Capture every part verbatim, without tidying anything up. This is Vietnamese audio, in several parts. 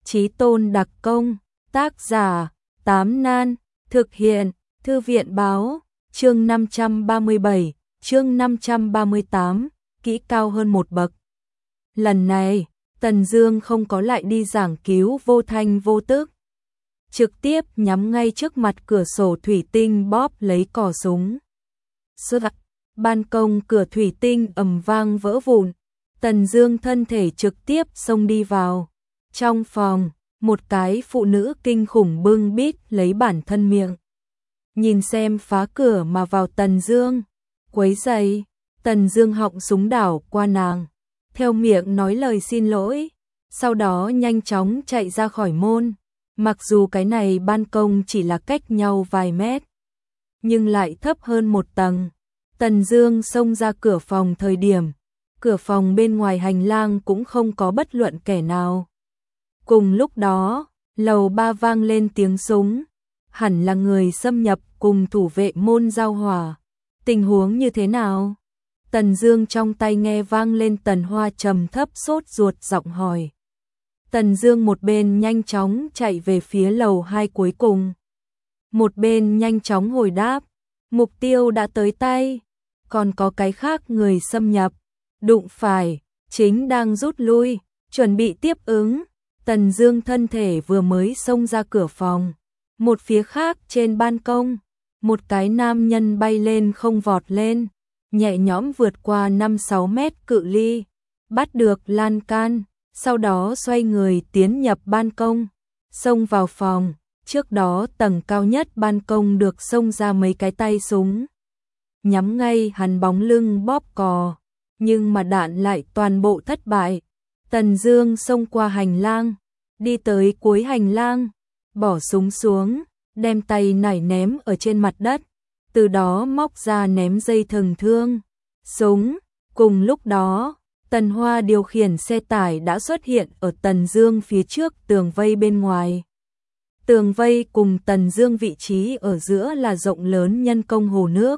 Chí tôn đặc công, tác giả, Tám Nan, thực hiện, Thư viện báo, chương năm trăm ba mươi bảy, chương năm trăm ba mươi tám, kỹ cao hơn một bậc. Lần này, Tần Dương không có lại đi giảng cứu vô thanh vô tức, trực tiếp nhắm ngay trước mặt cửa sổ thủy tinh bóp lấy cò súng. Sút, ban công cửa thủy tinh ầm vang vỡ vụn, Tần Dương thân thể trực tiếp xông đi vào. Trong phòng, một cái phụ nữ kinh khủng bưng bít lấy bản thân miệng. Nhìn xem phá cửa mà vào Tần Dương, quấy rầy, Tần Dương họng súng đảo qua nàng, theo miệng nói lời xin lỗi, sau đó nhanh chóng chạy ra khỏi môn. Mặc dù cái này ban công chỉ là cách nhau vài mét, nhưng lại thấp hơn một tầng. Tần Dương xông ra cửa phòng thời điểm, cửa phòng bên ngoài hành lang cũng không có bất luận kẻ nào. Cùng lúc đó, lầu ba vang lên tiếng súng, hẳn là người xâm nhập cùng thủ vệ môn giao hỏa. Tình huống như thế nào? Tần Dương trong tay nghe vang lên Tần Hoa trầm thấp sốt ruột giọng hỏi. Tần Dương một bên nhanh chóng chạy về phía lầu hai cuối cùng, một bên nhanh chóng hồi đáp, mục tiêu đã tới tay, còn có cái khác người xâm nhập, đụng phải, chính đang rút lui, chuẩn bị tiếp ứng. Tần Dương thân thể vừa mới xông ra cửa phòng, một phía khác trên ban công, một cái nam nhân bay lên không vọt lên, nhẹ nhõm vượt qua năm sáu mét cự ly, bắt được lan can, sau đó xoay người tiến nhập ban công, xông vào phòng. Trước đó tầng cao nhất ban công được xông ra mấy cái tay súng, nhắm ngay hắn bóng lưng bóp cò, nhưng mà đạn lại toàn bộ thất bại. Tần Dương xông qua hành lang, đi tới cuối hành lang, bỏ súng xuống, đem tay nải ném ở trên mặt đất, từ đó móc ra ném dây thừng thương, súng. Cùng lúc đó, Tần Hoa điều khiển xe tải đã xuất hiện ở Tần Dương phía trước tường vây bên ngoài. Tường vây cùng Tần Dương vị trí ở giữa là rộng lớn nhân công hồ nước.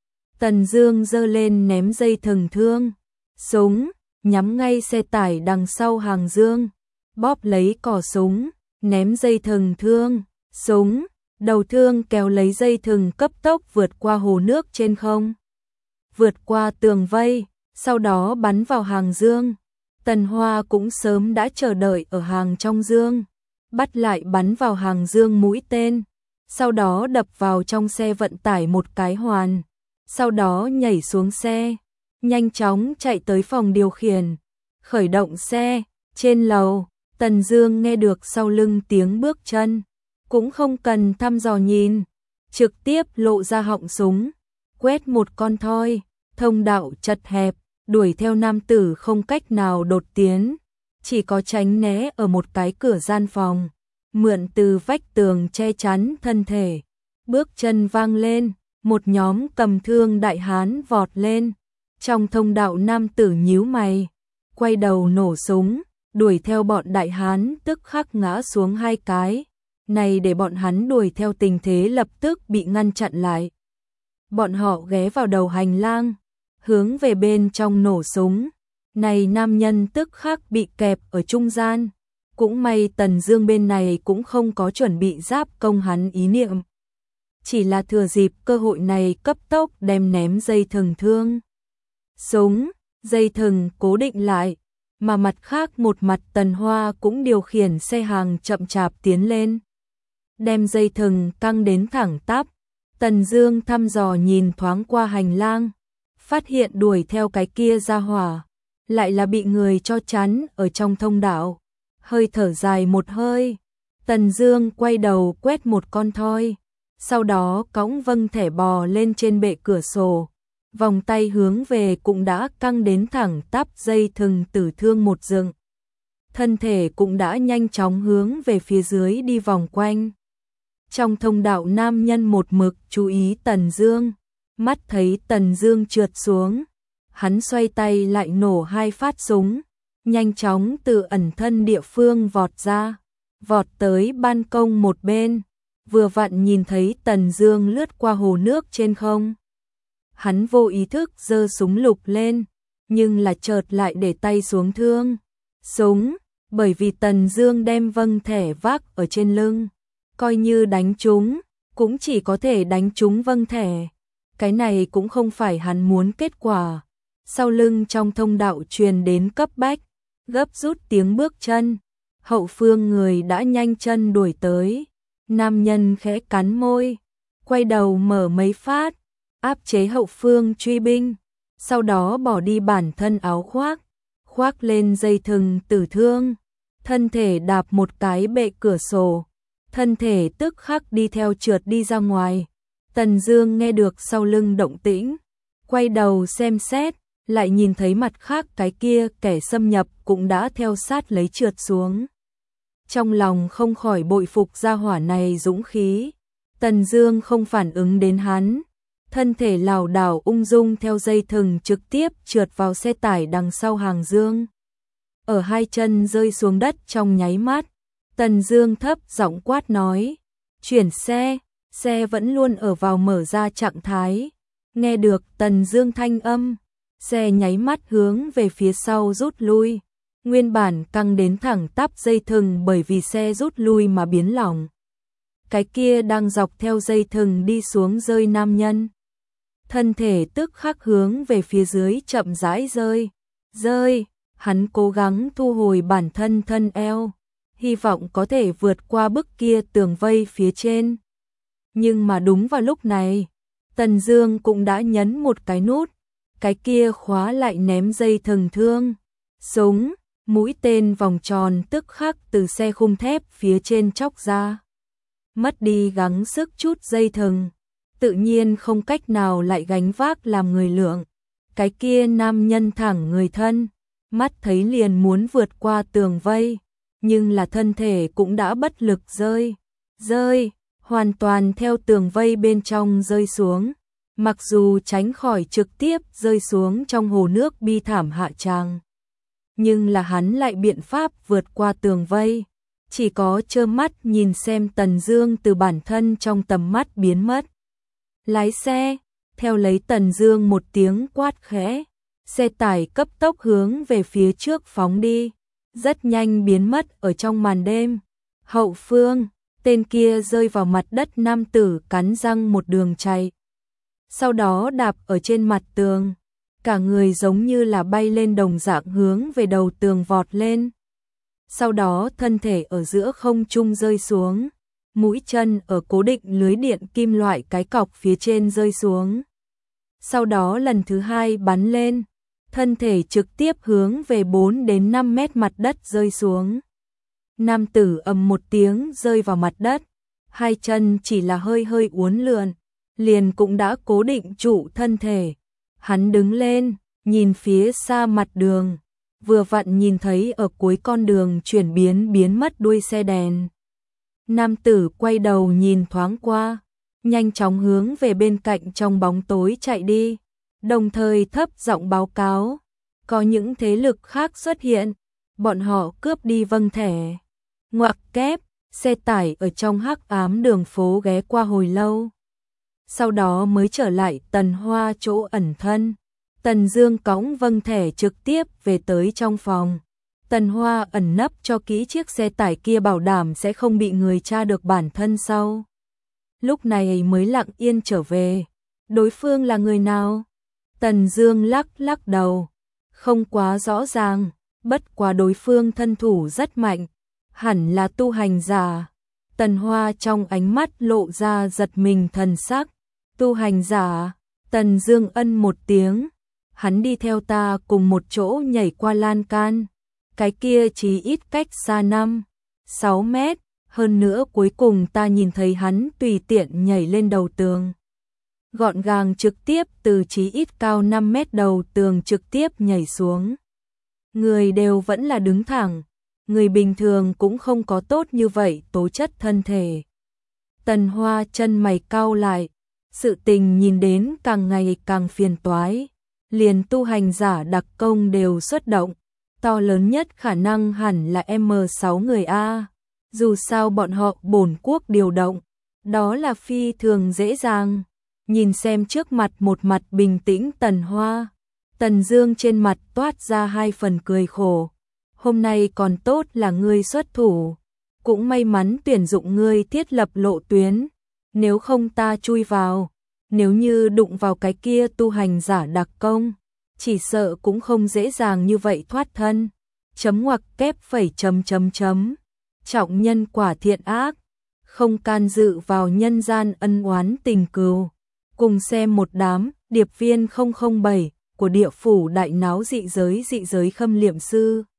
Tần Dương giơ lên ném dây thừng thương, súng, nhắm ngay xe tải đằng sau hàng dương, bóp lấy cò súng, ném dây thừng thương, súng, đầu thương kéo lấy dây thừng cấp tốc vượt qua hồ nước trên không, vượt qua tường vây, sau đó bắn vào hàng dương. Tần Hoa cũng sớm đã chờ đợi ở hàng trong dương, bắt lại bắn vào hàng dương mũi tên, sau đó đập vào trong xe vận tải một cái hoàn, sau đó nhảy xuống xe, nhanh chóng chạy tới phòng điều khiển, khởi động xe. Trên lầu, Tần Dương nghe được sau lưng tiếng bước chân, cũng không cần thăm dò nhìn, trực tiếp lộ ra họng súng, quét một con thoi, thông đạo chật hẹp, đuổi theo nam tử không cách nào đột tiến, chỉ có tránh né ở một cái cửa gian phòng, mượn từ vách tường che chắn thân thể. Bước chân vang lên, một nhóm cầm thương đại hán vọt lên, trong thông đạo nam tử nhíu mày, quay đầu nổ súng, đuổi theo bọn đại hán tức khắc ngã xuống hai cái, này để bọn hắn đuổi theo tình thế lập tức bị ngăn chặn lại. Bọn họ ghé vào đầu hành lang, hướng về bên trong nổ súng, này nam nhân tức khắc bị kẹp ở trung gian, cũng may Tần Dương bên này cũng không có chuẩn bị giáp công hắn ý niệm, chỉ là thừa dịp cơ hội này cấp tốc đem ném dây thừng thương, súng, dây thừng cố định lại, mà mặt khác một mặt Tần Hoa cũng điều khiển xe hàng chậm chạp tiến lên, đem dây thừng căng đến thẳng tắp. Tần Dương thăm dò nhìn thoáng qua hành lang, phát hiện đuổi theo cái kia ra hỏa, lại là bị người cho chắn ở trong thông đạo, hơi thở dài một hơi. Tần Dương quay đầu quét một con thoi, sau đó cõng vâng thẻ bò lên trên bệ cửa sổ, vòng tay hướng về cũng đã căng đến thẳng tắp dây thừng tử thương một dựng, thân thể cũng đã nhanh chóng hướng về phía dưới đi vòng quanh. Trong thông đạo nam nhân một mực chú ý Tần Dương, mắt thấy Tần Dương trượt xuống, hắn xoay tay lại nổ hai phát súng, nhanh chóng từ ẩn thân địa phương vọt ra, vọt tới ban công một bên, vừa vặn nhìn thấy Tần Dương lướt qua hồ nước trên không. Hắn vô ý thức giơ súng lục lên, nhưng là chợt lại để tay xuống thương, súng, bởi vì Tần Dương đem vâng thẻ vác ở trên lưng, coi như đánh trúng, cũng chỉ có thể đánh trúng vâng thẻ. Cái này cũng không phải hắn muốn kết quả. Sau lưng trong thông đạo truyền đến cấp bách, gấp rút tiếng bước chân. Hậu phương người đã nhanh chân đuổi tới. Nam nhân khẽ cắn môi, quay đầu mở mấy phát, áp chế hậu phương truy binh, sau đó bỏ đi bản thân áo khoác, khoác lên dây thừng tử thương, thân thể đạp một cái bệ cửa sổ, thân thể tức khắc đi theo trượt đi ra ngoài. Tần Dương nghe được sau lưng động tĩnh, quay đầu xem xét, lại nhìn thấy mặt khác cái kia kẻ xâm nhập cũng đã theo sát lấy trượt xuống. Trong lòng không khỏi bội phục gia hỏa này dũng khí. Tần Dương không phản ứng đến hắn, thân thể lảo đảo ung dung theo dây thừng trực tiếp trượt vào xe tải đằng sau hàng Dương. Ở hai chân rơi xuống đất trong nháy mắt, Tần Dương thấp giọng quát nói: "Chuyển xe." Xe vẫn luôn ở vào mở ra trạng thái. Nghe được Tần Dương thanh âm, xe nháy mắt hướng về phía sau rút lui. Nguyên bản căng đến thẳng tắp dây thừng bởi vì xe rút lui mà biến lỏng. Cái kia đang dọc theo dây thừng đi xuống rơi nam nhân, thân thể tức khắc hướng về phía dưới chậm rãi rơi. Rơi, hắn cố gắng thu hồi bản thân thân eo, hy vọng có thể vượt qua bức kia tường vây phía trên. Nhưng mà đúng vào lúc này, Tần Dương cũng đã nhấn một cái nút, cái kia khóa lại ném dây thừng thương. Súng, mũi tên vòng tròn tức khắc từ xe khung thép phía trên chóc ra. Mất đi gắng sức chút dây thừng, tự nhiên không cách nào lại gánh vác làm người lượng. Cái kia nam nhân thẳng người thân, mắt thấy liền muốn vượt qua tường vây, nhưng là thân thể cũng đã bất lực rơi. Rơi, hoàn toàn theo tường vây bên trong rơi xuống. Mặc dù tránh khỏi trực tiếp rơi xuống trong hồ nước bi thảm hạ tràng, nhưng là hắn lại biện pháp vượt qua tường vây, chỉ có trơ mắt nhìn xem Tần Dương từ bản thân trong tầm mắt biến mất. Lái xe, theo lấy Tần Dương một tiếng quát khẽ, xe tải cấp tốc hướng về phía trước phóng đi, rất nhanh biến mất ở trong màn đêm. Hậu phương, tên kia rơi vào mặt đất, nam tử cắn răng một đường chạy, sau đó đạp ở trên mặt tường, cả người giống như là bay lên đồng dạng hướng về đầu tường vọt lên. Sau đó thân thể ở giữa không trung rơi xuống, mũi chân ở cố định lưới điện kim loại cái cọc phía trên rơi xuống. Sau đó lần thứ hai bắn lên, thân thể trực tiếp hướng về bốn đến năm mét mặt đất rơi xuống. Nam tử ầm một tiếng rơi vào mặt đất, hai chân chỉ là hơi hơi uốn lượn, liền cũng đã cố định trụ thân thể. Hắn đứng lên, nhìn phía xa mặt đường, vừa vặn nhìn thấy ở cuối con đường chuyển biến biến mất đuôi xe đèn. Nam tử quay đầu nhìn thoáng qua, nhanh chóng hướng về bên cạnh trong bóng tối chạy đi, đồng thời thấp giọng báo cáo, có những thế lực khác xuất hiện, bọn họ cướp đi vâng thẻ. Ngoặc kép, xe tải ở trong hắc ám đường phố ghé qua hồi lâu, sau đó mới trở lại Tần Hoa chỗ ẩn thân. Tần Dương cõng vâng thẻ trực tiếp về tới trong phòng. Tần Hoa ẩn nấp cho kỹ chiếc xe tải kia, bảo đảm sẽ không bị người tra được bản thân sau. Lúc này mới lặng yên trở về. Đối phương là người nào? Tần Dương lắc lắc đầu, không quá rõ ràng, bất quá đối phương thân thủ rất mạnh, hẳn là tu hành giả. Tần Hoa trong ánh mắt lộ ra giật mình thần sắc. Tu hành giả? Tần Dương ân một tiếng, hắn đi theo ta cùng một chỗ nhảy qua lan can, cái kia chỉ ít cách xa năm, sáu mét, hơn nữa cuối cùng ta nhìn thấy hắn tùy tiện nhảy lên đầu tường. Gọn gàng trực tiếp từ chí ít cao năm mét đầu tường trực tiếp nhảy xuống. Người đều vẫn là đứng thẳng, người bình thường cũng không có tốt như vậy tố chất thân thể. Tần Hoa chân mày cau lại, sự tình nhìn đến càng ngày càng phiền toái, liền tu hành giả đặc công đều xuất động, to lớn nhất khả năng hẳn là M sáu người A, dù sao bọn họ bổn quốc điều động, đó là phi thường dễ dàng. Nhìn xem trước mặt một mặt bình tĩnh Tần Hoa, Tần Dương trên mặt toát ra hai phần cười khổ. hôm nay còn tốt là ngươi xuất thủ, cũng may mắn tuyển dụng ngươi thiết lập lộ tuyến, nếu không ta chui vào, nếu như đụng vào cái kia tu hành giả đặc công, chỉ sợ cũng không dễ dàng như vậy thoát thân. Chấm ngoặc kép phẩy chấm chấm chấm. Trọng nhân quả thiện ác, không can dự vào nhân gian ân oán tình cừu. Cùng xem một đám, điệp viên không không bảy của địa phủ đại náo dị giới dị giới khâm liệm sư.